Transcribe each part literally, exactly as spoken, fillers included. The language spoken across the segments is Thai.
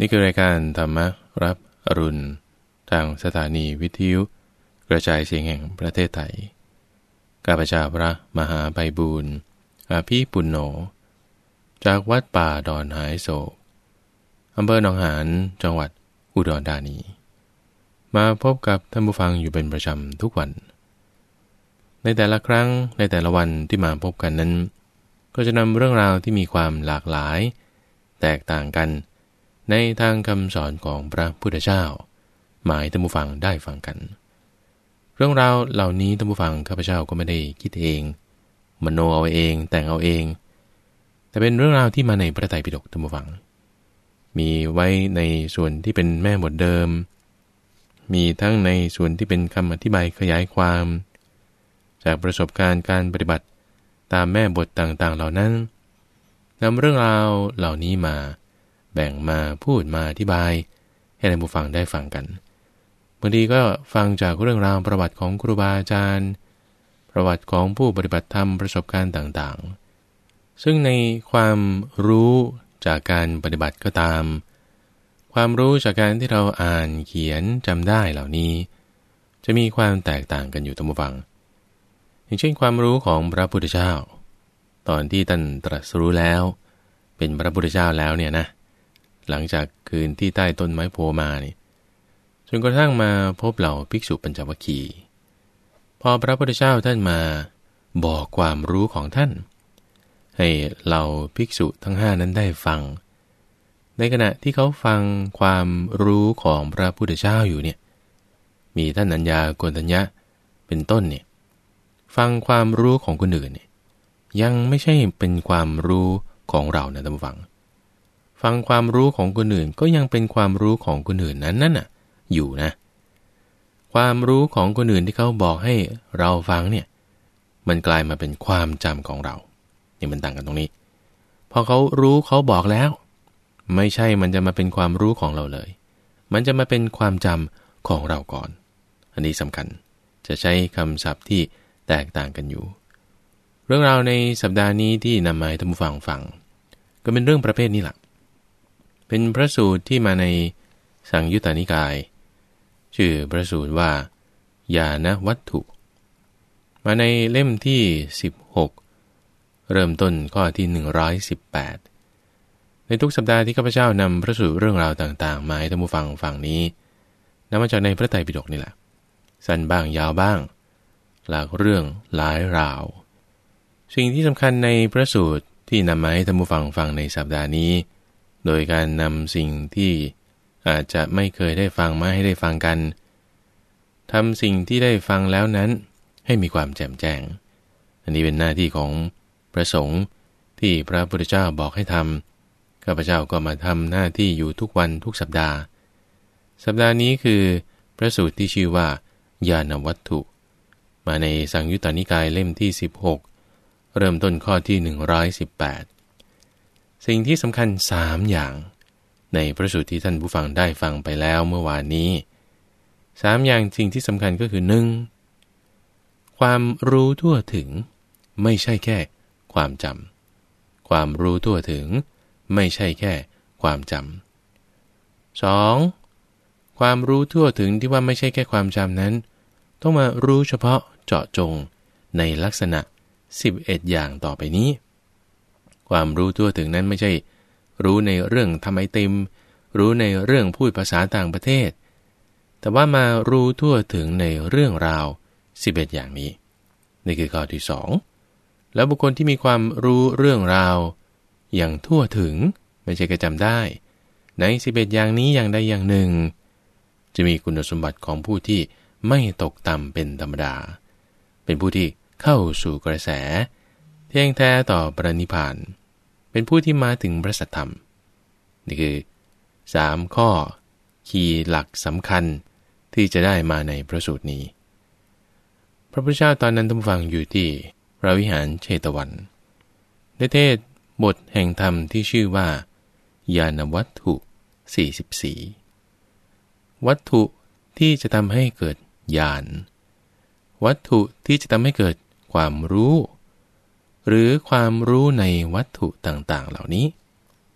นี่คือรายการธรรมรับอรุณทางสถานีวิทยุกระจายเสียงแห่งประเทศไทยข้าพเจ้าพระมหาไพบูลย์อาภีปุณโญจากวัดป่าดอนหายโศกอำเภอหนองหานจังหวัดอุดรธานีมาพบกับท่านผู้ฟังอยู่เป็นประจำทุกวันในแต่ละครั้งในแต่ละวันที่มาพบกันนั้นก็จะนำเรื่องราวที่มีความหลากหลายแตกต่างกันในทางคำสอนของพระพุทธเจ้าหมายท่านผู้ฟังได้ฟังกันเรื่องราวเหล่านี้ท่านผู้ฟังข้าพเจ้าก็ไม่ได้คิดเองมโนเอาเองแต่งเอาเองแต่เป็นเรื่องราวที่มาในพระไตรปิฎกท่านผู้ฟังมีไว้ในส่วนที่เป็นแม่บทเดิมมีทั้งในส่วนที่เป็นคำอธิบายขยายความจากประสบการณ์การปฏิบัติตามแม่บทต่างๆเหล่านั้นนำเรื่องราวเหล่านี้มาแบ่งมาพูดมาอธิบายให้ท่านผู้ฟังได้ฟังกันบางทีก็ฟังจากเรื่องราวประวัติของครูบาอาจารย์ประวัติของผู้ปฏิบัติธรรมประสบการณ์ต่างๆซึ่งในความรู้จากการปฏิบัติก็ตามความรู้จากการที่เราอ่านเขียนจำได้เหล่านี้จะมีความแตกต่างกันอยู่ท่านผู้ฟังอย่างเช่นความรู้ของพระพุทธเจ้าตอนที่ท่านตรัสรู้แล้วเป็นพระพุทธเจ้าแล้วเนี่ยนะหลังจากคืนที่ใต้ต้นไม้โพมานี่จนกระทั่งมาพบเหล่าภิกษุปัญจวัคคีย์พอพระพุทธเจ้าท่านมาบอกความรู้ของท่านให้เหล่าภิกษุทั้งห้านั้นได้ฟังในขณะที่เขาฟังความรู้ของพระพุทธเจ้าอยู่เนี่ยมีท่านอัญญาโกณฑัญญะเป็นต้นเนี่ยฟังความรู้ของคนอื่นเนี่ยยังไม่ใช่เป็นความรู้ของเรานะท่านผู้ฟังฟังความรู้ของคนอื่นก็ยังเป็นความรู้ของคนอื่นนั้นนั่นน่ะอยู่นะความรู้ของคนอื่นที่เขาบอกให้เราฟังเนี่ยมันกลายมาเป็นความจำของเราเนี่ยมันต่างกันตรงนี้พอเขารู้เขาบอกแล้วไม่ใช่มันจะมาเป็นความรู้ของเราเลยมันจะมาเป็นความจำของเราก่อนอันนี้สำคัญจะใช้คำศัพท์ที่แตกต่างกันอยู่เรื่องราวในสัปดาห์นี้ที่นำมาให้ท่านผู้ฟังฟังก็เป็นเรื่องประเภทนี้แหละเป็นพระสูตรที่มาในสังยุตตนิกายชื่อพระสูตรว่าญาณวัตถุมาในเล่มที่สิบหกเริ่มต้นข้อที่หนึ่งร้อยสิบแปดในทุกสัปดาห์ที่ข้าพเจ้านำพระสูตรเรื่องราวต่างๆมาให้ท่านผู้ฟังฟังนี้นำมาจากในพระไตรปิฎกนี่แหละสั้นบ้างยาวบ้างหลากเรื่องหลายราวสิ่งที่สำคัญในพระสูตรที่นำมาให้ท่านผู้ฟังฟังในสัปดาห์นี้โดยการนำสิ่งที่อาจจะไม่เคยได้ฟังมาให้ได้ฟังกันทำสิ่งที่ได้ฟังแล้วนั้นให้มีความแจ่มแจ้งอันนี้เป็นหน้าที่ของพระสงฆ์ที่พระพุทธเจ้าบอกให้ทำข้าพเจ้าก็มาทำหน้าที่อยู่ทุกวันทุกสัปดาห์สัปดาห์นี้คือพระสูตรที่ชื่อว่าญาณวัตถุมาในสังยุตตนิกายเล่มที่สิบหกเริ่มต้นข้อที่หนึ่งร้อยสิบแปดสิ่งที่สำคัญสามอย่างในพระสูตรที่ท่านผู้ฟังได้ฟังไปแล้วเมื่อวานนี้สามอย่างสิ่งที่สำคัญก็คือหนึ่งความรู้ทั่วถึงไม่ใช่แค่ความจำความรู้ทั่วถึงไม่ใช่แค่ความจำสองความรู้ทั่วถึงที่ว่าไม่ใช่แค่ความจำนั้นต้องมารู้เฉพาะเจาะจงในลักษณะสิบเอ็ดอย่างต่อไปนี้ความรู้ทั่วถึงนั้นไม่ใช่รู้ในเรื่องทำไอติมรู้ในเรื่องพูดภาษาต่างประเทศแต่ว่ามารู้ทั่วถึงในเรื่องราวสิบเอ็ดอย่างนี้นี่คือข้อที่สองแล้วบุคคลที่มีความรู้เรื่องราวอย่างทั่วถึงไม่ใช่แค่จำได้ในสิบเอ็ดอย่างนี้อย่างใดอย่างหนึ่งจะมีคุณสมบัติของผู้ที่ไม่ตกต่ำเป็นธรรมดาเป็นผู้ที่เข้าสู่กระแสเที่ยงแท้ต่อพระนิพพานเป็นผู้ที่มาถึงพระสัทธรรมนี่คือสามข้อคีย์หลักสำคัญที่จะได้มาในพระสูตรนี้พระพุทธเจ้าตอนนั้นท่านผู้ฟังอยู่ที่พระวิหารเชตวันได้เทศน์บทแห่งธรรมที่ชื่อว่าญาณวัตถุสี่สิบสี่วัตถุที่จะทำให้เกิดญาณวัตถุที่จะทำให้เกิดความรู้หรือความรู้ในวัตถุต่างๆเหล่านี้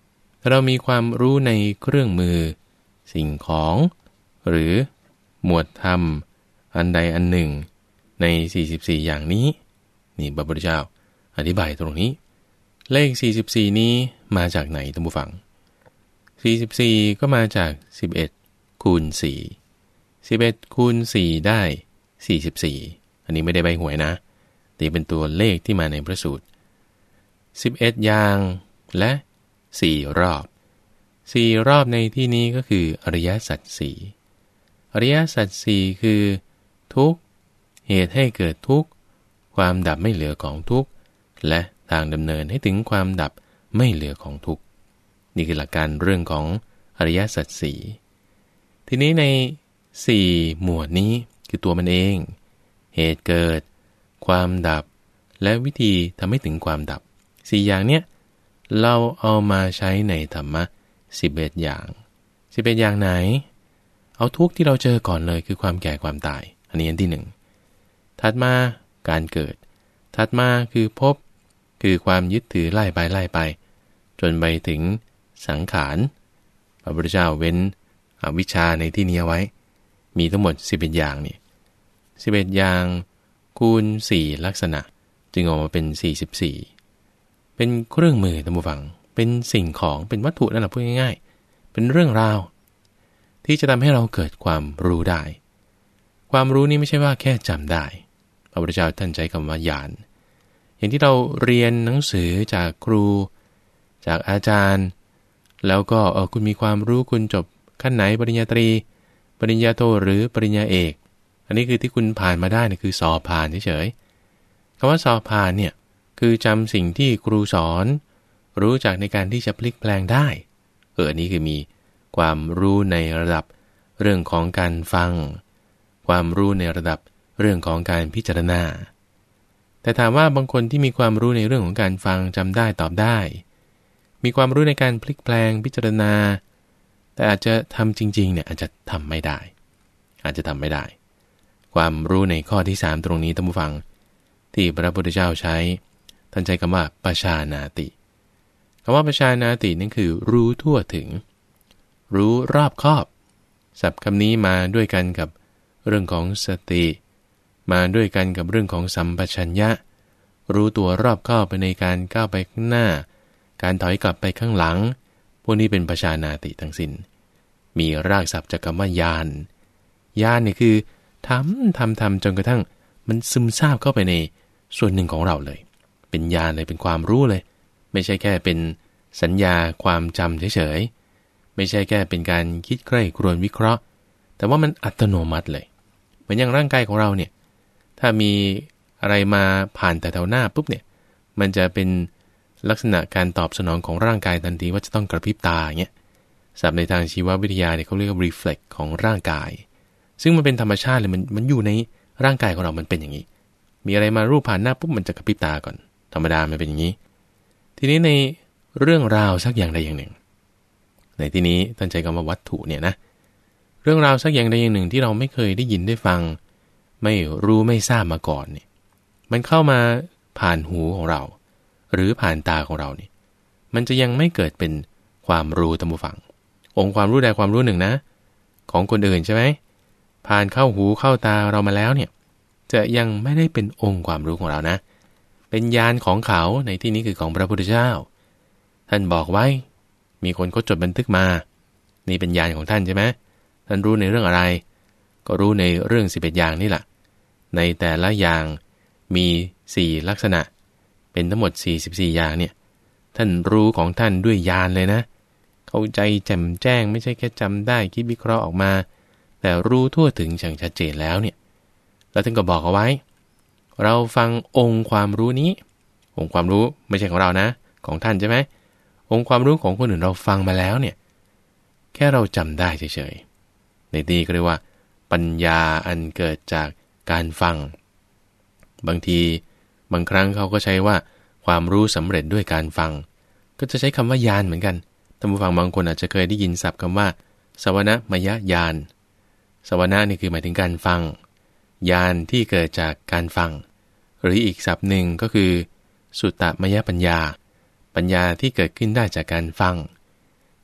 เรามีความรู้ในเครื่องมือสิ่งของหรือหมวดธรรมอันใดอันหนึ่งในสี่สิบสี่อย่างนี้นี่พระพุทธเจ้าอธิบายตรงนี้เลขสี่สิบสี่นี้มาจากไหนท่านผู้ฟังสี่สิบสี่ก็มาจากสิบเอ็ดคูณสี่สิบเอ็ดคูณสี่ได้สี่สิบสี่อันนี้ไม่ได้ใบหวยนะแต่เป็นตัวเลขที่มาในพระสูตรสิบเอ็ดอย่างและสี่รอบสี่รอบในที่นี้ก็คืออริยสัจสี่อริยสัจสี่คือทุกข์เหตุให้เกิดทุกข์ความดับไม่เหลือของทุกข์และทางดำเนินให้ถึงความดับไม่เหลือของทุกข์นี่คือหลักการเรื่องของอริยสัจสี่ทีนี้ในสี่หมวดนี้คือตัวมันเองเหตุเกิดความดับและวิธีทำให้ถึงความดับสี่อย่างเนี้ยเราเอามาใช้ในธรรมะสิบเอ็ดอย่างสิบเอ็ดอย่างไหนเอาทุกข์ที่เราเจอก่อนเลยคือความแก่ความตายอันนี้อันที่หนึ่งถัดมาการเกิดถัดมาคือภพคือความยึดถือไล่ไปไล่ไปจนไปถึงสังขารพระพุทธเจ้าเว้นอวิชชาในที่นี้ไว้มีทั้งหมดสิบเอ็ดอย่างนี่สิบเอ็ดอย่างคูณสี่ลักษณะจึงออกมาเป็นสี่สิบสี่เป็นเครื่องมือท่านผู้ฟังเป็นสิ่งของเป็นวัตถุนั่นแหละพูดง่ายๆเป็นเรื่องราวที่จะทำให้เราเกิดความรู้ได้ความรู้นี้ไม่ใช่ว่าแค่จำได้พระพุทธเจ้าท่านใช้คำว่าญาณอย่างที่เราเรียนหนังสือจากครูจากอาจารย์แล้วก็เออคุณมีความรู้คุณจบขั้นไหนปริญญาตรีปริญญาโทหรือปริญญาเอกอันนี้คือที่คุณผ่านมาได้เนี่ยคือสอบผ่านเฉยๆคำว่าสอบผ่านเนี่ยคือจำสิ่งที่ครูสอนรู้จักในการที่จะพลิกแปลงได้เอออันนี้คือมีความรู้ในระดับเรื่องของการฟังความรู้ในระดับเรื่องของการพิจารณาแต่ถามว่าบางคนที่มีความรู้ในเรื่องของการฟังจำได้ตอบได้มีความรู้ในการพลิกแปลงพิจารณาแต่อาจจะทำจริงๆเนี่ยอาจจะทำไม่ได้อาจจะทำไม่ได้ความรู้ในข้อที่สามตรงนี้ท่านผู้ฟังที่พระพุทธเจ้าใช้ท่านใช้คำว่าปชานาติคำว่าปชานาตินั่นคือรู้ทั่วถึงรู้รอบคอบศัพท์คำนี้มาด้วยกันกับเรื่องของสติมาด้วยกันกับเรื่องของสัมปชัญญะรู้ตัวรอบคอบไปในการก้าวไปข้างหน้าการถอยกลับไปข้างหลังพวกนี้เป็นปชานาติทั้งสิ้นมีรากศัพท์จากคำว่าญาณญาณเนี่ยคือทำทำทำจนกระทั่งมันซึมซาบเข้าไปในส่วนหนึ่งของเราเลยเป็นญาณเลยเป็นความรู้เลยไม่ใช่แค่เป็นสัญญาความจำเฉยๆไม่ใช่แค่เป็นการคิดใคร่ครวญวิเคราะห์แต่ว่ามันอัตโนมัติเลยเหมือนอย่างร่างกายของเราเนี่ยถ้ามีอะไรมาผ่านแต่แถวหน้าปุ๊บเนี่ยมันจะเป็นลักษณะการตอบสนองของร่างกายทันทีว่าจะต้องกระพริบตาอย่างเงี้ยศัพท์ในทางชีววิทยาเนี่ยเขาเรียกว่า reflex ของร่างกายซึ่งมันเป็นธรรมชาติเลยมันมันอยู่ในร่างกายของเรามันเป็นอย่างนี้มีอะไรมารูปผ่านหน้าปุ๊บมันจะกระพริบตาก่อนธรรมดามันเป็นอย่างนี้ทีนี้ในเรื่องราวสักอย่างใดอย่างหนึ่งในที่นี้ท่านใช้คำว่าวัตถุเนี่ยนะเรื่องราวสักอย่างใดอย่างหนึ่งที่เราไม่เคยได้ยินได้ฟังไม่รู้ไม่ทราบมาก่อนเนี่ยมันเข้ามาผ่านหูของเราหรือผ่านตาของเราเนี่ยมันจะยังไม่เกิดเป็นความรู้ตามผู้ฟังองค์ความรู้ใดความรู้หนึ่งนะของคนอื่นใช่ไหมผ่านเข้าหูเข้าตาเรามาแล้วเนี่ยจะยังไม่ได้เป็นองค์ความรู้ของเรานะเป็นญาณของเขาในที่นี้คือของพระพุทธเจ้าท่านบอกไว้มีคนเขาจดบันทึกมานี่เป็นญาณของท่านใช่ไหมท่านรู้ในเรื่องอะไรก็รู้ในเรื่องสิบเอ็ดอย่างนี่แหละในแต่ละอย่างมีสี่ลักษณะเป็นทั้งหมดสี่สิบสี่อย่างเนี่ยท่านรู้ของท่านด้วยญาณเลยนะเข้าใจแจ่มแจ้งไม่ใช่แค่จำได้คิดวิเคราะห์ออกมาแต่รู้ทั่วถึงอย่างชัดเจนแล้วเนี่ยแล้วท่านก็บอกเอาไว้เราฟังองค์ความรู้นี้องค์ความรู้ไม่ใช่ของเรานะของท่านใช่ไหมองค์ความรู้ของคนอื่นเราฟังมาแล้วเนี่ยแค่เราจำได้เฉยๆในที่ก็เรียกว่าปัญญาอันเกิดจากการฟังบางทีบางครั้งเขาก็ใช้ว่าความรู้สำเร็จด้วยการฟังก็จะใช้คำว่าญาณเหมือนกันท่านผู้ฟังบางคนอาจจะเคยได้ยินศัพท์คำว่าสวนะมยญาณสวนะนี่คือหมายถึงการฟังญาณที่เกิดจากการฟังหรืออีกศัพท์หนึ่งก็คือสุตตมยปัญญาปัญญาที่เกิดขึ้นได้จากการฟัง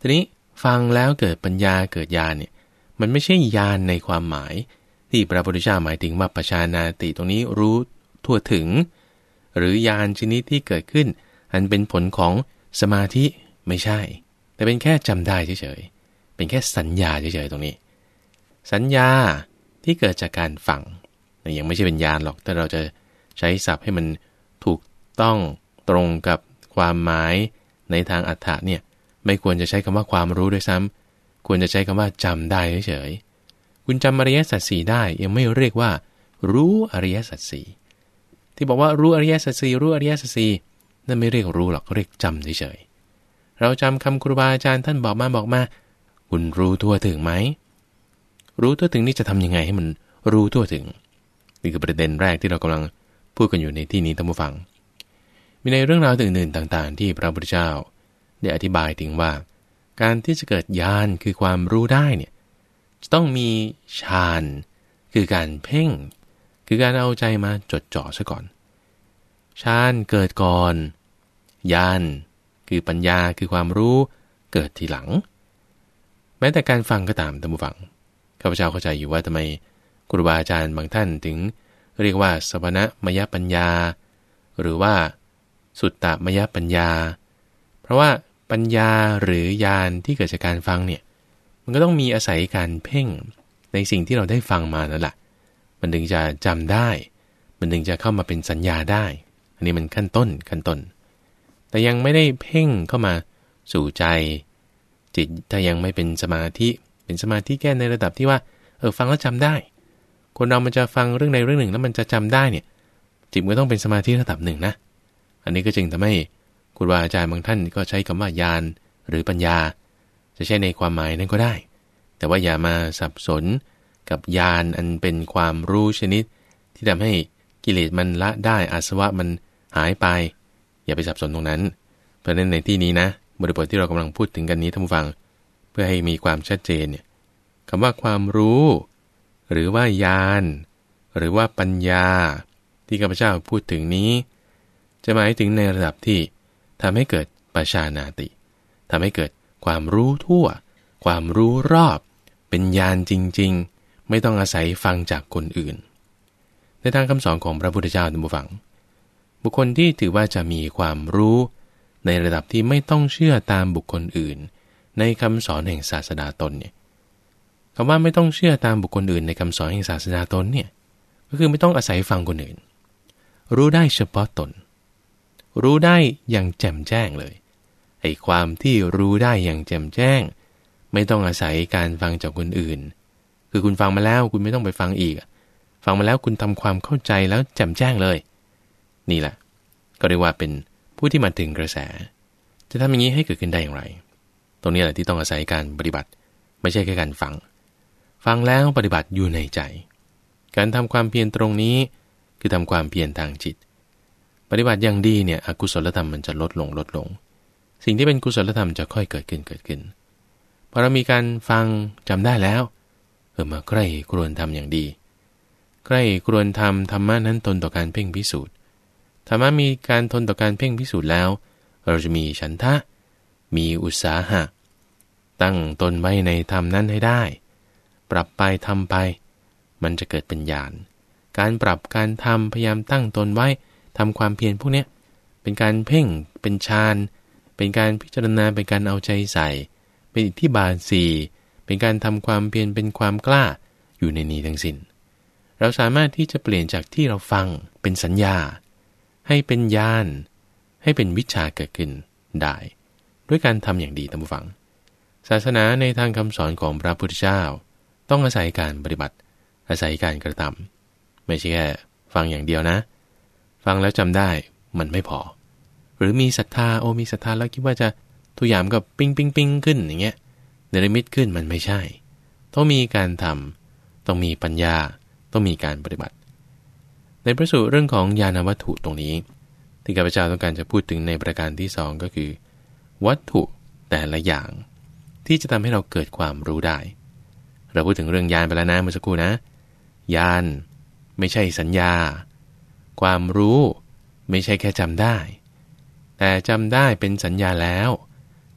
ทีนี้ฟังแล้วเกิดปัญญาเกิดญาณเนี่ยมันไม่ใช่ญาณในความหมายที่พระพุทธเจ้าหมายถึงว่าปัจจานาติตรงนี้รู้ทั่วถึงหรือญาณชนิดที่เกิดขึ้นอันเป็นผลของสมาธิไม่ใช่แต่เป็นแค่จำได้เฉยๆเป็นแค่สัญญาเฉยๆตรงนี้สัญญาที่เกิดจากการฟังยังไม่ใช่เป็นญาณหรอกแต่เราจะใช้ศัพท์ให้มันถูกต้องตรงกับความหมายในทางอรรถะเนี่ยไม่ควรจะใช้คำว่าความรู้ด้วยซ้ำควรจะใช้คำว่าจำได้เฉยๆคุณจำอริยสัจสี่ได้ยังไม่เรียกว่ารู้อริยสัจสี่ที่บอกว่ารู้อริยสัจสี่รู้อริยสัจสี่นั่นไม่เรียกรู้หรอกเรียกจำเฉยๆเราจำคำครูบาอาจารย์ท่านบอกมาบอกมาคุณรู้ทั่วถึงไหมรู้ทั่วถึงนี่จะทำยังไงให้มันรู้ทั่วถึงนี่คือประเด็นแรกที่เรากำลังพูดกันอยู่ในที่นี้ท่านผู้ฟังมีในเรื่องราวอื่นๆต่างๆที่พระพุทธเจ้าได้อธิบายถึงว่าการที่จะเกิดญาณคือความรู้ได้เนี่ยจะต้องมีฌานคือการเพ่งคือการเอาใจมาจดจ่อซะก่อนฌานเกิดก่อนญาณคือปัญญาคือความรู้เกิดทีหลังแม้แต่การฟังก็ตามท่านผู้ฟังข้าพเจ้าเข้าใจอยู่ว่าทำไมครูบาอาจารย์บางท่านถึงเรียกว่าสวนะมยปัญญาหรือว่าสุตตมยปัญญาเพราะว่าปัญญาหรือญาณที่เกิดจากการฟังเนี่ยมันก็ต้องมีอาศัยการเพ่งในสิ่งที่เราได้ฟังมานั่นแหละมันถึงจะจำได้มันถึงจะเข้ามาเป็นสัญญาได้อันนี้มันขั้นต้นขั้นต้นแต่ยังไม่ได้เพ่งเข้ามาสู่ใจจิตถ้ายังไม่เป็นสมาธิเป็นสมาธิแค่ในระดับที่ว่าเออฟังแล้วจำได้คนเรามันจะฟังเรื่องใดเรื่องหนึ่งแล้วมันจะจำได้เนี่ยจิตมันต้องเป็นสมาธิระดับหนึ่งนะอันนี้ก็จึงทำให้ครูบาอาจารย์บางท่านก็ใช้คำว่าญาณหรือปัญญาจะใช้ในความหมายนั้นก็ได้แต่ว่าอย่ามาสับสนกับญาณอันเป็นความรู้ชนิดที่ทำให้กิเลสมันละได้อาสวะมันหายไปอย่าไปสับสนตรงนั้นเพราะฉะนั้นในที่นี้นะบริบทที่เรากำลังพูดถึงกันนี้ท่านผู้ฟังเพื่อให้มีความชัดเจนเนี่ยคำว่าความรู้หรือว่าญาณหรือว่าปัญญาที่ข้าพเจ้าพูดถึงนี้จะหมายถึงในระดับที่ทำให้เกิดปัจจานาติทำให้เกิดความรู้ทั่วความรู้รอบเป็นญาณจริงๆไม่ต้องอาศัยฟังจากคนอื่นในทางคำสอนของพระพุทธเจ้าท่านผู้ฟังบุคคลที่ถือว่าจะมีความรู้ในระดับที่ไม่ต้องเชื่อตามบุคคลอื่นในคำสอนแห่งศาสดาตนเนี่ยคำว่าไม่ต้องเชื่อตามบุคคลอื่นในคำสอนแห่งศาสดาตนเนี่ยก็คือไม่ต้องอาศัยฟังคนอื่นรู้ได้เฉพาะตนรู้ได้อย่างแจ่มแจ้งเลยไอ้ความที่รู้ได้อย่างแจ่มแจ้งไม่ต้องอาศัยการฟังจากคนอื่นคือคุณฟังมาแล้วคุณไม่ต้องไปฟังอีกฟังมาแล้วคุณทำความเข้าใจแล้วแจ่มแจ้งเลยนี่แหละก็เรียกว่าเป็นผู้ที่มาถึงกระแสจะทำอย่างนี้ให้เกิดขึ้นได้อย่างไรตรงนี้แหละที่ต้องอาศัยการปฏิบัติไม่ใช่แค่การฟังฟังแล้วปฏิบัติอยู่ในใจการทำความเพียรตรงนี้คือทำความเพียรทางจิตปฏิบัติอย่างดีเนี่ยอกุศลธรรมมันจะลดลงลดลงสิ่งที่เป็นกุศลธรรมจะค่อยเกิดขึ้นเกิดขึ้นพอเรามีการฟังจำได้แล้วเออมาใกล้ครวญทำอย่างดีใกล้ครวญทำธรรมะนั้นทนต่อการเพ่งพิสูจน์ธรรมะมีการทนต่อการเพ่งพิสูจน์แล้วเราจะมีฉันทะมีอุตสาหะตั้งตนไว้ในธรรมนั้นให้ได้ปรับไปทำไปมันจะเกิดเป็นญาณการปรับการทำพยายามตั้งตนไว้ทำความเพียรพวกนี้เป็นการเพ่งเป็นฌานเป็นการพิจารณาเป็นการเอาใจใส่เป็นอิทธิบาทสี่เป็นการทำความเพียรเป็นความกล้าอยู่ในนี้ทั้งสิ้นเราสามารถที่จะเปลี่ยนจากที่เราฟังเป็นสัญญาให้เป็นญาณให้เป็นวิชาเกิดขึ้นได้ด้วยการทำอย่างดีท่านผู้ฟังศาสนาในทางคำสอนของพระพุทธเจ้าต้องอาศัยการปฏิบัติอาศัยการกระทำไม่ใช่แค่ฟังอย่างเดียวนะฟังแล้วจำได้มันไม่พอหรือมีศรัทธาโอ้มีศรัทธาแล้วคิดว่าจะทุกอย่างก็ปิ้งปิ้งปิ้งขึ้นอย่างเงี้ยเนรมิตขึ้นมันไม่ใช่ต้องมีการทำต้องมีปัญญาต้องมีการปฏิบัติในพระสูตรเรื่องของญาณวัตถุตรงนี้ที่ข้าพเจ้าต้องการจะพูดถึงในประการที่สองก็คือวัตถุแต่ละอย่างที่จะทำให้เราเกิดความรู้ได้เราพูดถึงเรื่องญาณไปแล้วนะเมื่อสักครู่นะญาณไม่ใช่สัญญาความรู้ไม่ใช่แค่จำได้แต่จำได้เป็นสัญญาแล้ว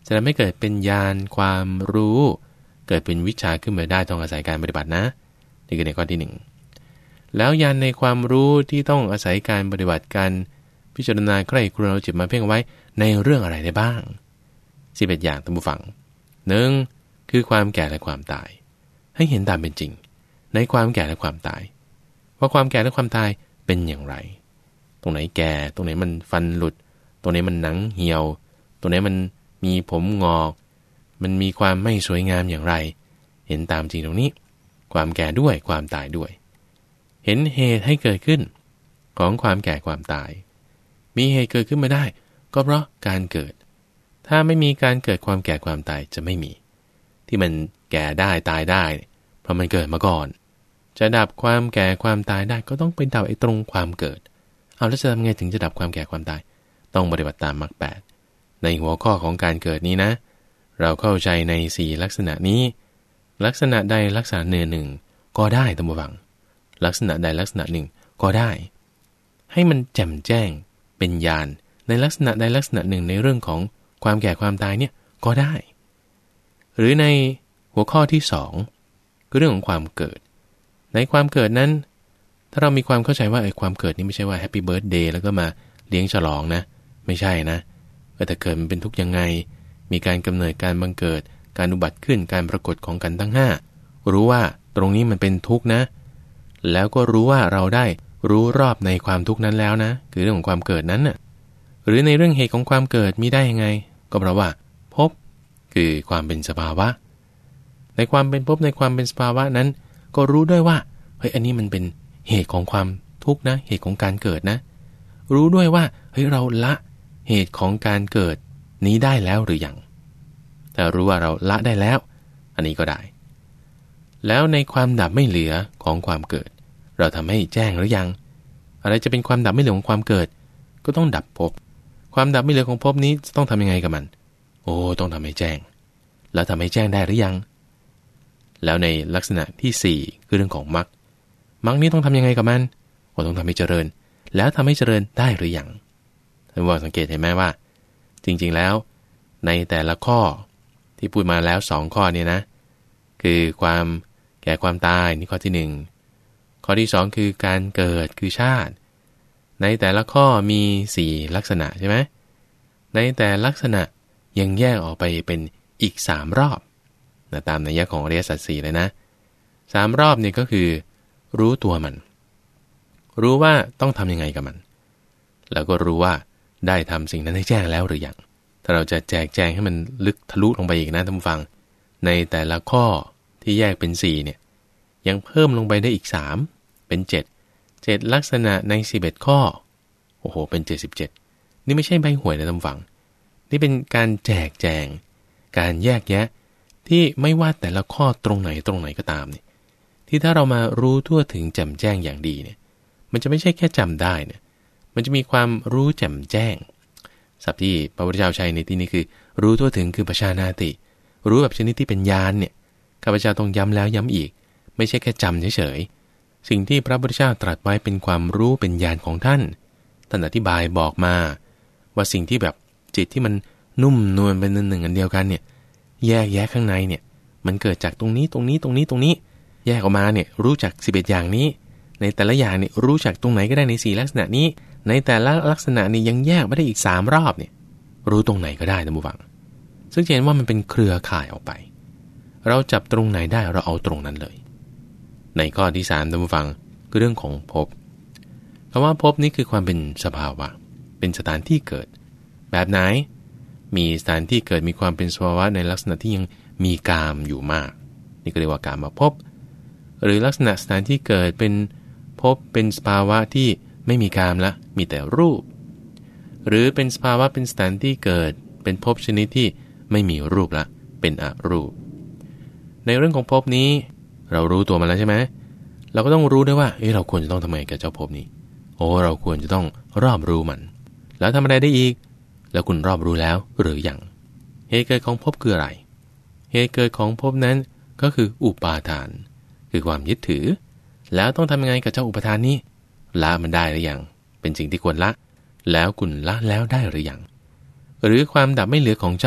จะทำให้เกิดเป็นญาณความรู้เกิดเป็นวิชาขึ้นมาได้ต้องอาศัยการปฏิบัตินะนี่คือในข้อที่หนึ่งแล้วญาณในความรู้ที่ต้องอาศัยการปฏิบัติการพิจารณาใคร่ครวญเอาจิตมาเพ่งไว้ในเรื่องอะไรได้บ้างสิบเอ็ดอย่างท่านผู้ฟังหนึ่งคือความแก่และความตายให้เห็นตามเป็นจริงในความแก่และความตายว่าความแก่และความตายเป็นอย่างไรตรงไหนแก่ตรงไหนมันฟันหลุดตรงไหนมันหนังเหี่ยวตรงไหนมันมีผมงอกมันมีความไม่สวยงามอย่างไรเห็นตามจริงตรงนี้ความแก่ด้วยความตายด้วยเห็นเหตุให้เกิดขึ้นของความแก่ความตายมีเหตุเกิดขึ้นมาได้ก็เพราะการเกิดถ้าไม่มีการเกิดความแก่ความตายจะไม่มีที่มันแก่ได้ตายได้เพราะมันเกิดมาก่อนจะดับความแก่ความตายได้ก็ต้องไปดับไอ้ตรงความเกิดเอาแล้วจะทำไงถึงจะดับความแก่ความตายต้องปฏิบัติตามมรรคแปดในหัวข้อของการเกิดนี้นะเราเข้าใจในสี่ลักษณะนี้ลักษณะใดลักษณะหนึ่งหนึ่งก็ได้ตามบังลักษณะใดลักษณะหนึ่งก็ได้ให้มันแจ่มแจ้งเป็นญาณในลักษณะใดลักษณะหนึ่งในเรื่องของความแก่ความตายเนี่ยก็ได้หรือในหัวข้อที่สองคือเรื่องของความเกิดในความเกิดนั้นถ้าเรามีความเข้าใจว่าไอ้ความเกิดนี่ไม่ใช่ว่าแฮปปี้เบิร์ธเดย์แล้วก็มาเลี้ยงฉลองนะไม่ใช่นะแต่เกิดมันเป็นทุกข์ยังไงมีการกำเนิดการบังเกิดการอุบัติขึ้นการปรากฏของกันทั้งห้ารู้ว่าตรงนี้มันเป็นทุกข์นะแล้วก็รู้ว่าเราได้รู้รอบในความทุกข์นั้นแล้วนะคือเรื่องของความเกิดนั้นน่ะหรือในเรื่องเหตุของความเกิดมีได้ยังไงก็เพราะว่าภพคือความเป็นสภาวะในความเป็นภพในความเป็นสภาวะนั้นก็รู้ด้วยว่าเฮ้ยอันนี้มันเป็นเหตุของความทุกข์นะเหตุของการเกิดนะรู้ด้วยว่าเฮ้ยเราละเหตุของการเกิดนี้ได้แล้วหรือยังถ้ารู้ว่าเราละได้แล้วอันนี้ก็ได้แล้วในความดับไม่เหลือของความเกิดเราทำให้แจ้งหรือยังอะไรจะเป็นความดับไม่เหลือของความเกิดก็ต้องดับภพความดับไม่เหลือของภพนี้ต้องทำยังไงกับมันโอ้ต้องทำให้แจ้งแล้วทำให้แจ้งได้หรือยังแล้วในลักษณะที่สี่คือเรื่องของมรรคมรรคนี้ต้องทำยังไงกับมันก็ต้องทำให้เจริญแล้วทำให้เจริญได้หรือยังท่านว่าสังเกตเห็นไหมว่าจริงๆแล้วในแต่ละข้อที่พูดมาแล้วสองข้อเนี่ยนะคือความแก่ความตายนี่ข้อที่หนึ่งข้อที่สองคือการเกิดคือชาติในแต่ละข้อมีสี่ลักษณะใช่ไหมในแต่ลักษณะยังแยกออกไปเป็นอีกสามรอบนะตามนัยยะของอริยสัจสี่เลยนะสามรอบนี่ก็คือรู้ตัวมันรู้ว่าต้องทำยังไงกับมันแล้วก็รู้ว่าได้ทำสิ่งนั้นให้แจ้งแล้วหรือยังถ้าเราจะแจกแจงให้มันลึกทะลุลงไปอีกนะท่านผู้ฟังในแต่ละข้อที่แยกเป็นสี่เนี่ยยังเพิ่มลงไปได้อีกสามเป็นเจ็ด เจ็ดลักษณะในสิบเอ็ดข้อโอ้โหเป็นเจ็ดสิบเจ็ดนี่ไม่ใช่ใบหวยนะท่านผู้ฟังนี่เป็นการแจกแจงการแยกแยะที่ไม่ว่าแต่ละข้อตรงไหนตรงไหนก็ตามเนี่ยที่ถ้าเรามารู้ทั่วถึงแจ่มแจ้งอย่างดีเนี่ยมันจะไม่ใช่แค่จำได้เนี่ยมันจะมีความรู้แจ่มแจ้งศัพท์ที่พระพุทธเจ้าใช้ในที่นี้คือรู้ทั่วถึงคือปัจจานาติรู้แบบชนิดที่เป็นญาณเนี่ยข้าพเจ้าต้องย้ำแล้วย้ำอีกไม่ใช่แค่จำเฉยๆสิ่งที่พระพุทธเจ้าตรัสไว้เป็นความรู้เป็นญาณของท่านท่านอธิบายบอกมาว่าสิ่งที่แบบจิตที่มันนุ่มนวลเป็นหนึ่งอันเดียวกันเนี่ยแยกแยะข้างในเนี่ยมันเกิดจากตรงนี้ตรงนี้ตรงนี้ตรงนี้แยกออกมาเนี่ยรู้จักสิบเอ็ดอย่างนี้ในแต่ละอย่างเนี่ยรู้จักตรงไหนก็ได้ในสี่ลักษณะนี้ในแต่ละลักษณะนี้ยังแยกไม่ได้อีกสามรอบเนี่ยรู้ตรงไหนก็ได้ท่านผู้ฟังซึ่งเห็นว่ามันเป็นเครือข่ายออกไปเราจับตรงไหนได้เราเอาตรงนั้นเลยในข้อที่สามท่านผู้ฟังคือเรื่องของภพคำว่าภพนี้คือความเป็นสภาวะเป็นสถานที่เกิดแบบไหนมีสถานที่เกิดมีความเป็นสภาวะในลักษณะที่ยังมีกามอยู่มากนี่ก็เรียกว่ากามภพหรือลักษณะสถานที่เกิดเป็นภพเป็นสภาวะที่ไม่มีกามละมีแต่รูปหรือเป็นสภาวะเป็นสถานที่เกิดเป็นภพชนิดที่ไม่มีรูปละเป็นอรูปในเรื่องของภพนี้เรารู้ตัวมันแล้วใช่ไหมเราก็ต้องรู้ด้วยว่าเอ้เราควรจะต้องทำไงกับเจ้าภพนี้โอ้เราควรจะต้องรอบรู้มันแล้วทำอะไรได้อีกแล้วคุณรอบรู้แล้วหรือยังเหตุเกิดของภพคืออะไรเหตุเกิดของภพนั้นก็คืออุปาทานคือความยึดถือแล้วต้องทำยังไงกับเจ้าอุปาทานนี้ละมันได้หรือยังเป็นสิ่งที่ควรละแล้วคุณละแล้วได้หรือยังหรือความดับไม่เหลือของเจ้า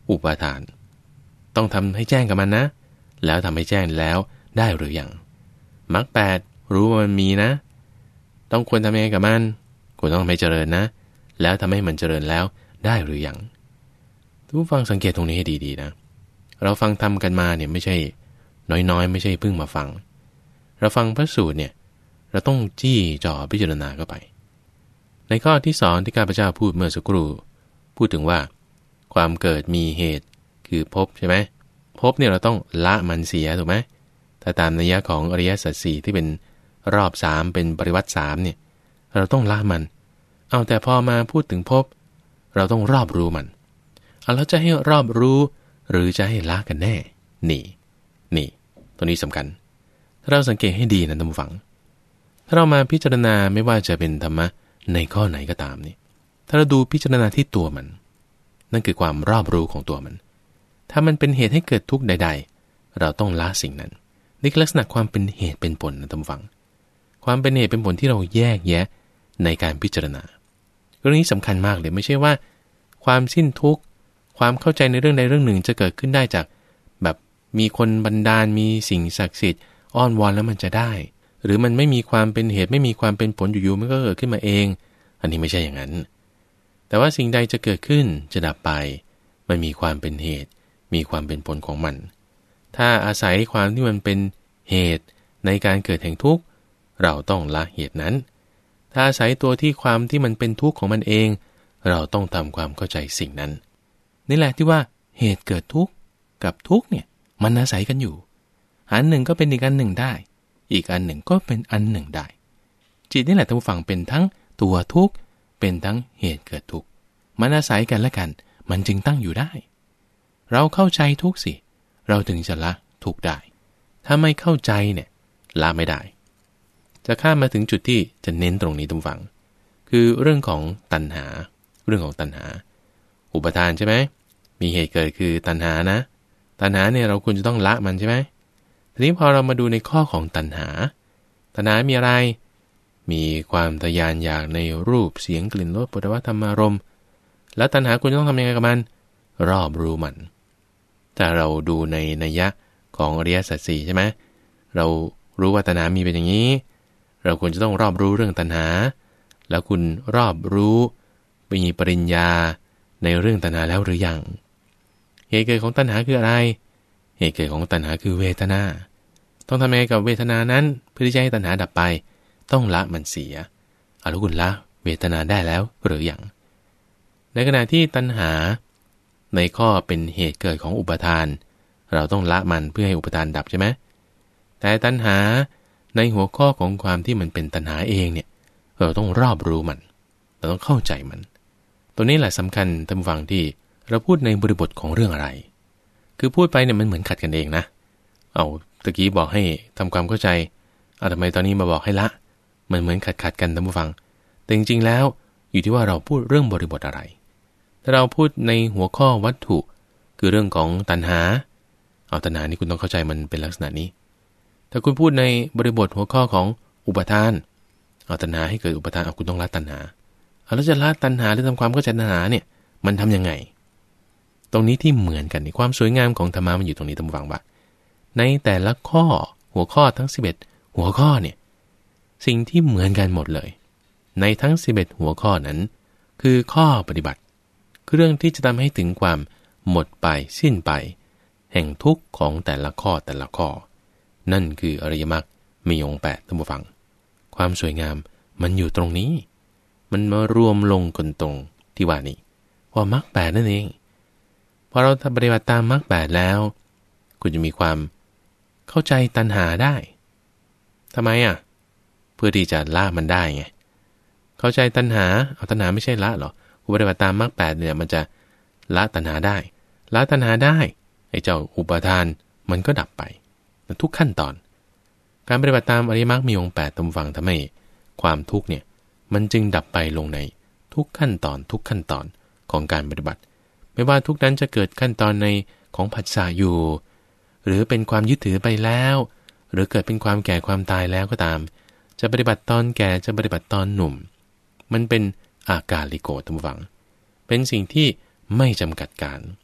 อุปาทานต้องทำให้แจ้งกับมันนะแล้วทำให้แจ้งแล้วได้หรือยังมรรคแปดรู้ว่ามันมีนะต้องควรทำยังไงกับมันควรต้องทำให้เจริญนะแล้วทำให้มันเจริญแล้วได้หรือยังทุกฟังสังเกตตรงนี้ให้ดีๆนะเราฟังทำกันมาเนี่ยไม่ใช่น้อยๆไม่ใช่เพิ่งมาฟังเราฟังพระสูตรเนี่ยเราต้องจี้จ่อพิจารณาเข้าไปในข้อที่สองที่ข้าพเจ้าพูดเมื่อสักครู่พูดถึงว่าความเกิดมีเหตุคือภพใช่ไหมภพเนี่ยเราต้องละมันเสียถูกไหมถ้าตามนัยยะของอริยสัจสี่ที่เป็นรอบสามเป็นปริวัติสามเนี่ยเราต้องละมันเอาแต่พอมาพูดถึงภพเราต้องรอบรู้มันเอาแล้วจะให้รอบรู้หรือจะให้ละกันแน่นี่นี่ตัวนี้สำคัญถ้าเราสังเกตให้ดีนะท่านผู้ฟังถ้าเรามาพิจารณาไม่ว่าจะเป็นธรรมะในข้อไหนก็ตามนี่ถ้าเราดูพิจารณาที่ตัวมันนั่นคือความรอบรู้ของตัวมันถ้ามันเป็นเหตุให้เกิดทุกข์ใดๆเราต้องละสิ่งนั้นนี่คือลักษณะความเป็นเหตุเป็นผลนะท่านผู้ฟังความเป็นเหตุเป็นผลที่เราแยกแยะในการพิจารณาเรื่องนี้สำคัญมากเลยไม่ใช่ว่าความสิ้นทุกข์ความเข้าใจในเรื่องใดเรื่องหนึ่งจะเกิดขึ้นได้จากแบบมีคนบันดาลมีสิ่งศักดิ์สิทธิ์อ้อนวอนแล้วมันจะได้หรือมันไม่มีความเป็นเหตุไม่มีความเป็นผลอยู่ๆมันก็เกิดขึ้นมาเองอันนี้ไม่ใช่อย่างนั้นแต่ว่าสิ่งใดจะเกิดขึ้นจะดับไปมันมีความเป็นเหตุมีความเป็นผลของมันถ้าอาศัยความที่มันเป็นเหตุในการเกิดแห่งทุกข์เราต้องละเหตุนั้นถ้าอาศัยตัวที่ความที่มันเป็นทุกข์ของมันเองเราต้องทำความเข้าใจสิ่งนั้นนี่แหละที่ว่าเหตุเกิดทุกข์กับทุกข์เนี่ยมันอาศัยกันอยู่อันหนึ่งก็เป็นอีกอันหนึ่งได้อีกอันหนึ่งก็เป็นอันหนึ่งได้จิตนี่แหละท่านผู้ฟังเป็นทั้งตัวทุกข์เป็นทั้งเหตุเกิดทุกข์มันอาศัยกันและกันมันจึงตั้งอยู่ได้เราเข้าใจทุกข์สิเราถึงจะละทุกข์ได้ถ้าไม่เข้าใจเนี่ยละไม่ได้จะข้ามมาถึงจุดที่จะเน้นตรงนี้ท่านผู้ฟังคือเรื่องของตัณหาเรื่องของตัณหาอุปทานใช่ไหมมีเหตุเกิดคือตัณหานะตัณหาเนี่ยเราควรจะต้องละมันใช่ไหมทีนี้พอเรามาดูในข้อของตัณหาตัณหามีอะไรมีความทะยานอยากในรูปเสียงกลิ่นรสโผฏฐัพพะธรรมารมณ์แล้วตัณหาควรจะต้องทำยังไงกับมันรอบรู้มันถ้าเราดูในนัยยะของอริยสัจสี่ใช่ไหมเรารู้ว่าตัณหามีเป็นอย่างนี้เราควรจะต้องรอบรู้เรื่องตัณหาแล้วคุณรอบรู้มีปริญญาในเรื่องตัณหาแล้วหรือยังเหตุเกิดของตัณหาคืออะไรเหตุเกิดของตัณหาคือเวทนาต้องทำยังไงกับเวทนานั้นเพื่อที่จะให้ตัณหาดับไปต้องละมันเสียเอาแล้วคุณละเวทนาได้แล้วหรือยังในขณะที่ตัณหาในข้อเป็นเหตุเกิดของอุปทานเราต้องละมันเพื่อให้อุปทานดับใช่ไหมแต่ตัณหาในหัวข้อของความที่มันเป็นตัณหาเองเนี่ยเราต้องรอบรู้มันเราต้องเข้าใจมันตัวนี้แหละสำคัญท่านผู้ฟังที่เราพูดในบริบทของเรื่องอะไรคือพูดไปเนี่ยมันเหมือนขัดกันเองนะเอาตะกี้บอกให้ทำความเข้าใจเอาทำไมตอนนี้มาบอกให้ละมันเหมือนขัดขัดกันท่านผู้ฟังแต่จริงๆแล้วอยู่ที่ว่าเราพูดเรื่องบริบทอะไรถ้าเราพูดในหัวข้อวัตถุคือเรื่องของตัณหาเอาตัณหานี่คุณต้องเข้าใจมันเป็นลักษณะนี้ถ้าคุณพูดในบริบทหัวข้อของอุปทานเอาตัณหาให้เกิดอุปทานเอาคุณต้องละตัณหาเอาแล้วจะละตัณหาหรือทำความเข้าใจตัณหาเนี่ยมันทำยังไงตรงนี้ที่เหมือนกันในความสวยงามของธรรมะมันอยู่ตรงนี้ท่านผู้ฟังว่าในแต่ละข้อหัวข้อทั้งสิบเอ็ดหัวข้อเนี่ยสิ่งที่เหมือนกันหมดเลยในทั้งสิบเอ็ดหัวข้อนั้นคือข้อปฏิบัติคือเรื่องที่จะทำให้ถึงความหมดไปสิ้นไปแห่งทุกข์ของแต่ละข้อแต่ละข้อนั่นคืออริยมรรคมีองค์แปดท่านผู้ฟังความสวยงามมันอยู่ตรงนี้มันมารวมลงกันตรงที่ว่านี้ว่ามรรคแปดนั่นเองพอเราปฏิบัติตามมรรคแปดแล้วคุณจะมีความเข้าใจตัณหาได้ทำไมอ่ะเพื่อที่จะละมันได้ไงเข้าใจตัณหาเอาตัณหาไม่ใช่ละหรอคุณปฏิบัติตามมรรคแปดเนี่ยมันจะละตัณหาได้ละตัณหาได้ไอ้เจ้าอุปาทานมันก็ดับไปทุกขั้นตอนการปฏิบัติตามอริยมรรคมีองค์แปดตามฟังทำให้ความทุกข์เนี่ยมันจึงดับไปลงในทุกขั้นตอนทุกขั้นตอนของการปฏิบัติไม่ว่าทุกนั้นจะเกิดขั้นตอนในของผัสสะอยู่หรือเป็นความยึดถือไปแล้วหรือเกิดเป็นความแก่ความตายแล้วก็ตามจะปฏิบัติตอนแก่จะปฏิบัติตอนหนุ่มมันเป็นอากาลิโกท่านผู้ฟังเป็นสิ่งที่ไม่จำกัดการ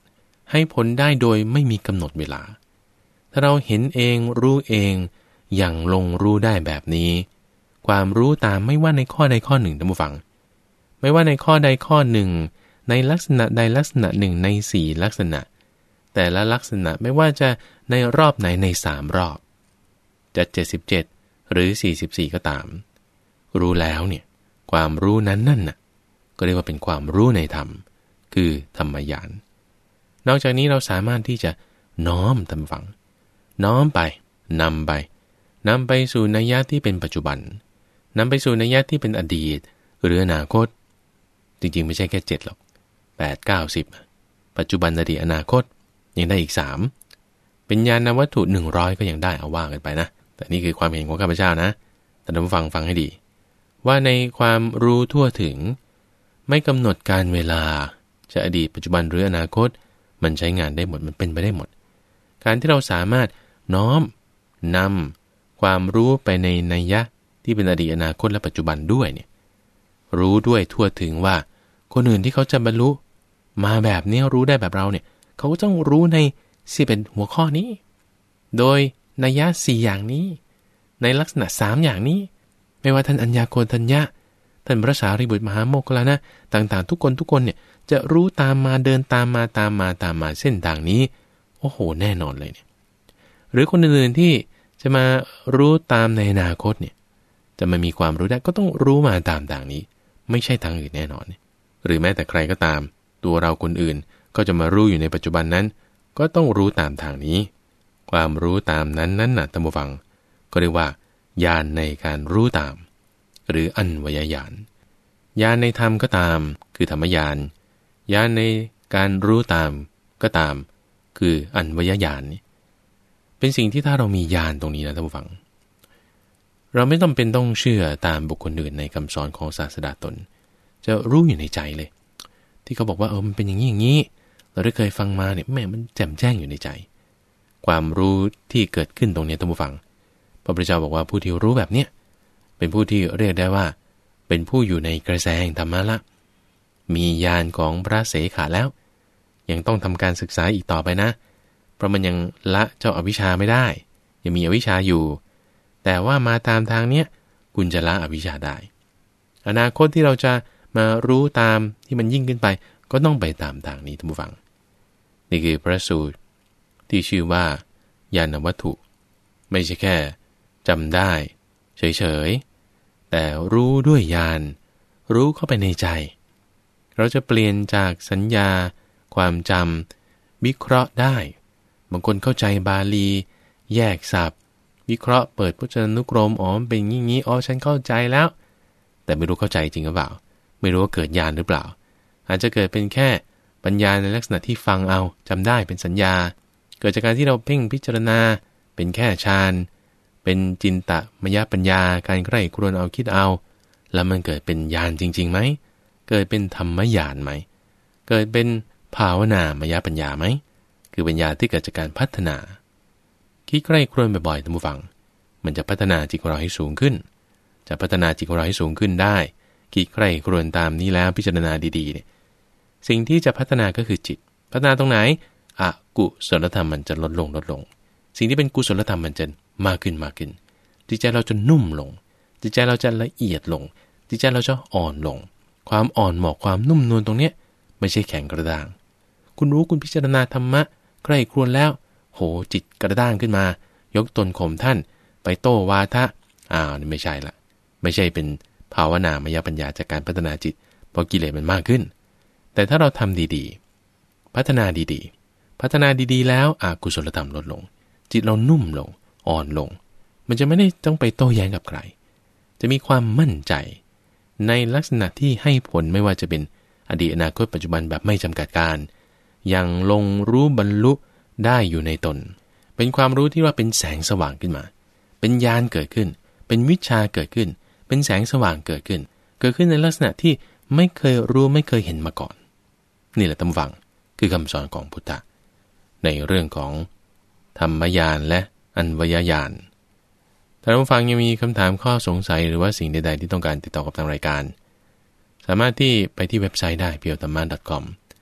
ให้ผลได้โดยไม่มีกำหนดเวลาถ้าเราเห็นเองรู้เองอย่างลงรู้ได้แบบนี้ความรู้ตามไม่ว่าในข้อใดข้อหนึ่งท่านผู้ฟังไม่ว่าในข้อใดข้อหนึ่งในลักษณะใดลักษณะหนึ่งในสี่ลักษณะแต่ละลักษณะไม่ว่าจะในรอบไหนในสามรอบจะเจ็ดสิบเจ็ดหรือสี่สิบสี่ก็ตามรู้แล้วเนี่ยความรู้นั้นนั่นน่ะก็เรียกว่าเป็นความรู้ในธรรมคือธรรมญาณนอกจากนี้เราสามารถที่จะน้อมทำฝังน้อมไปนำไปนำไปสู่นัยยะที่เป็นปัจจุบันนำไปสู่นัยยะที่เป็นอดีตหรืออนาคตจริงๆไม่ใช่แค่เจ็ดหรอกแปด เก้า สิบปัจจุบันอดีตอนาคตยังได้อีกสามเป็นญาณวัตถุหนึ่งร้อยก็ยังได้เอาว่ากันไปนะแต่นี่คือความเห็นของข้าพเจ้านะแต่ท่านผู้ฟังฟังให้ดีว่าในความรู้ทั่วถึงไม่กำหนดการเวลาจะอดีตปัจจุบันหรืออนาคตมันใช้งานได้หมดมันเป็นไปได้หมดการที่เราสามารถน้อมนำความรู้ไปในนัยยะที่เป็นอดีตอนาคตและปัจจุบันด้วยเนี่ยรู้ด้วยทั่วถึงว่าคนอื่นที่เขาจะบรรลุมาแบบนี้รู้ได้แบบเราเนี่ยเขาก็ต้องรู้ในสิเป็นหัวข้อนี้โดยนัยยะสี่อย่างนี้ในลักษณะสามอย่างนี้ไม่ว่าท่านอัญญาโกณทัญญะท่านพระสารีบุตรมหาโมคคัลลานะต่างๆทุกคนทุกคนเนี่ยจะรู้ตามมาเดินตามมาตามมาตามมาเส้นทางนี้โอ้โหแน่นอนเลยเนี่ยหรือคนอื่นๆที่จะมารู้ตามในอนาคตเนี่ยจะมามีความรู้ได้ก็ต้องรู้มาตามทางนี้ไม่ใช่ทางอื่นแน่นอนหรือแม้แต่ใครก็ตามตัวเราคนอื่นก็จะมารู้อยู่ในปัจจุบันนั้นก็ต้องรู้ตามทางนี้ความรู้ตามนั้นนั้นน่ะท่านผู้ฟังก็เรียกว่าญาณในการรู้ตามหรืออันวยญาณญาณในธรรมก็ตามคือธรรมญาณญาณในการรู้ตามก็ตามคืออันวยญาณนี่เป็นสิ่งที่ถ้าเรามีญาณตรงนี้นะท่านผู้ฟังเราไม่ต้องเป็นต้องเชื่อตามบุคคลอื่นในคำสอนของศาสดาตนจะรู้อยู่ในใจเลยที่เขาบอกว่าเออมันเป็นอย่างนี้อย่างนี้เราได้เคยฟังมาเนี่ยแม่มันแจ่มแจ้งอยู่ในใจความรู้ที่เกิดขึ้นตรงนี้ท่านผู้ฟังพระพุทธเจ้าบอกว่าผู้ที่รู้แบบเนี้ยเป็นผู้ที่เรียกได้ว่าเป็นผู้อยู่ในกระแสแห่งธรรมะละมีญาณของพระเสขะแล้วยังต้องทำการศึกษาอีกต่อไปนะเพราะมันยังละเจ้าอวิชชาไม่ได้ยังมีอวิชชาอยู่แต่ว่ามาตามทางเนี้ยคุณจะละอวิชชาได้อนาคตที่เราจะมารู้ตามที่มันยิ่งขึ้นไปก็ต้องไปตามทางนี้ท่านผู้ฟังนี่คือพระสูตรที่ชื่อว่าญาณวัตถุไม่ใช่แค่จำได้เฉยๆแต่รู้ด้วยญาณรู้เข้าไปในใจเราจะเปลี่ยนจากสัญญาความจำวิเคราะห์ได้บางคนเข้าใจบาลีแยกศัพท์วิเคราะห์เปิดพจนานุกรมอ๋อเป็นงี้งี้อ๋อฉันเข้าใจแล้วแต่ไม่รู้เข้าใจจริงหรือเปล่าไม่รู้ว่าเกิดญาณหรือเปล่าอาจจะเกิดเป็นแค่ปัญญาในลักษณะที่ฟังเอาจำได้เป็นสัญญาเกิดจากการที่เราเพ่งพิจารณาเป็นแค่ฌานเป็นจินตมยปัญญาการใคร่ครวญเอาคิดเอาแล้วมันเกิดเป็นญาณจริงๆไหมเกิดเป็นธรรมญาณไหมเกิดเป็นภาวนามยปัญญาไหมคือปัญญาที่เกิดจากการพัฒนาคิดใคร่ครวญบ่อยๆท่านผู้ฟังมันจะพัฒนาจิตของเราให้สูงขึ้นจะพัฒนาจิตของเราให้สูงขึ้นได้คิดใคร่ครวญตามนี้แล้วพิจารณาดีๆเนี่ยสิ่งที่จะพัฒนาก็คือจิตพัฒนาตรงไหนอกุศลธรรมมันจะลดลงลดลงสิ่งที่เป็นกุศลธรรมมันจะมากขึ้นมากขึ้นจิตใจเราจะนุ่มลงจิตใจเราจะละเอียดลงจิตใจเราจะอ่อนลงความอ่อนหมอกความนุ่มนวลตรงเนี้ยไม่ใช่แข็งกระด้างคุณรู้คุณพิจารณาธรรมะใคร่ครวญแล้วโหจิตกระด้างขึ้นมายกตนข่มท่านไปโต้วาทะอ้าวนี่ไม่ใช่ละไม่ใช่เป็นภาวนามยปัญญาจากการพัฒนาจิตเพราะกิเลสมันมากขึ้นแต่ถ้าเราทำดีๆพัฒนาดีๆพัฒนาดีๆแล้วอกุศลธรรมลดลงจิตเรานุ่มลงอ่อนลงมันจะไม่ได้ต้องไปโต้แย้งกับใครจะมีความมั่นใจในลักษณะที่ให้ผลไม่ว่าจะเป็นอดีตอนาคตปัจจุบันแบบไม่จำกัดการยังลงรู้บรรลุได้อยู่ในตนเป็นความรู้ที่ว่าเป็นแสงสว่างขึ้นมาเป็นญาณเกิดขึ้นเป็นวิชาเกิดขึ้นเป็นแสงสว่างเกิดขึ้นเกิดขึ้นในลักษณะที่ไม่เคยรู้ไม่เคยเห็นมาก่อนนี่แหละท่านฟังคือคำสอนของพุทธะในเรื่องของธรรมญาณและอันวยญาณถ้าท่านฟังยังมีคำถามข้อสงสัยหรือว่าสิ่งใดๆที่ต้องการติดต่อกับทางรายการสามารถที่ไปที่เว็บไซต์ได้ เพียวธรรมะ ดอท คอม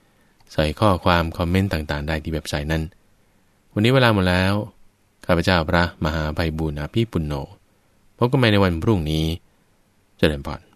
ใส่ข้อความคอมเมนต์ต่างๆได้ที่เว็บไซต์นั้นวันนี้เวลาหมดแล้วข้าพเจ้าพระมหาไพบูลย์อภิปุณโญพบกันใหม่ในวันพรุ่งนี้เจริญพร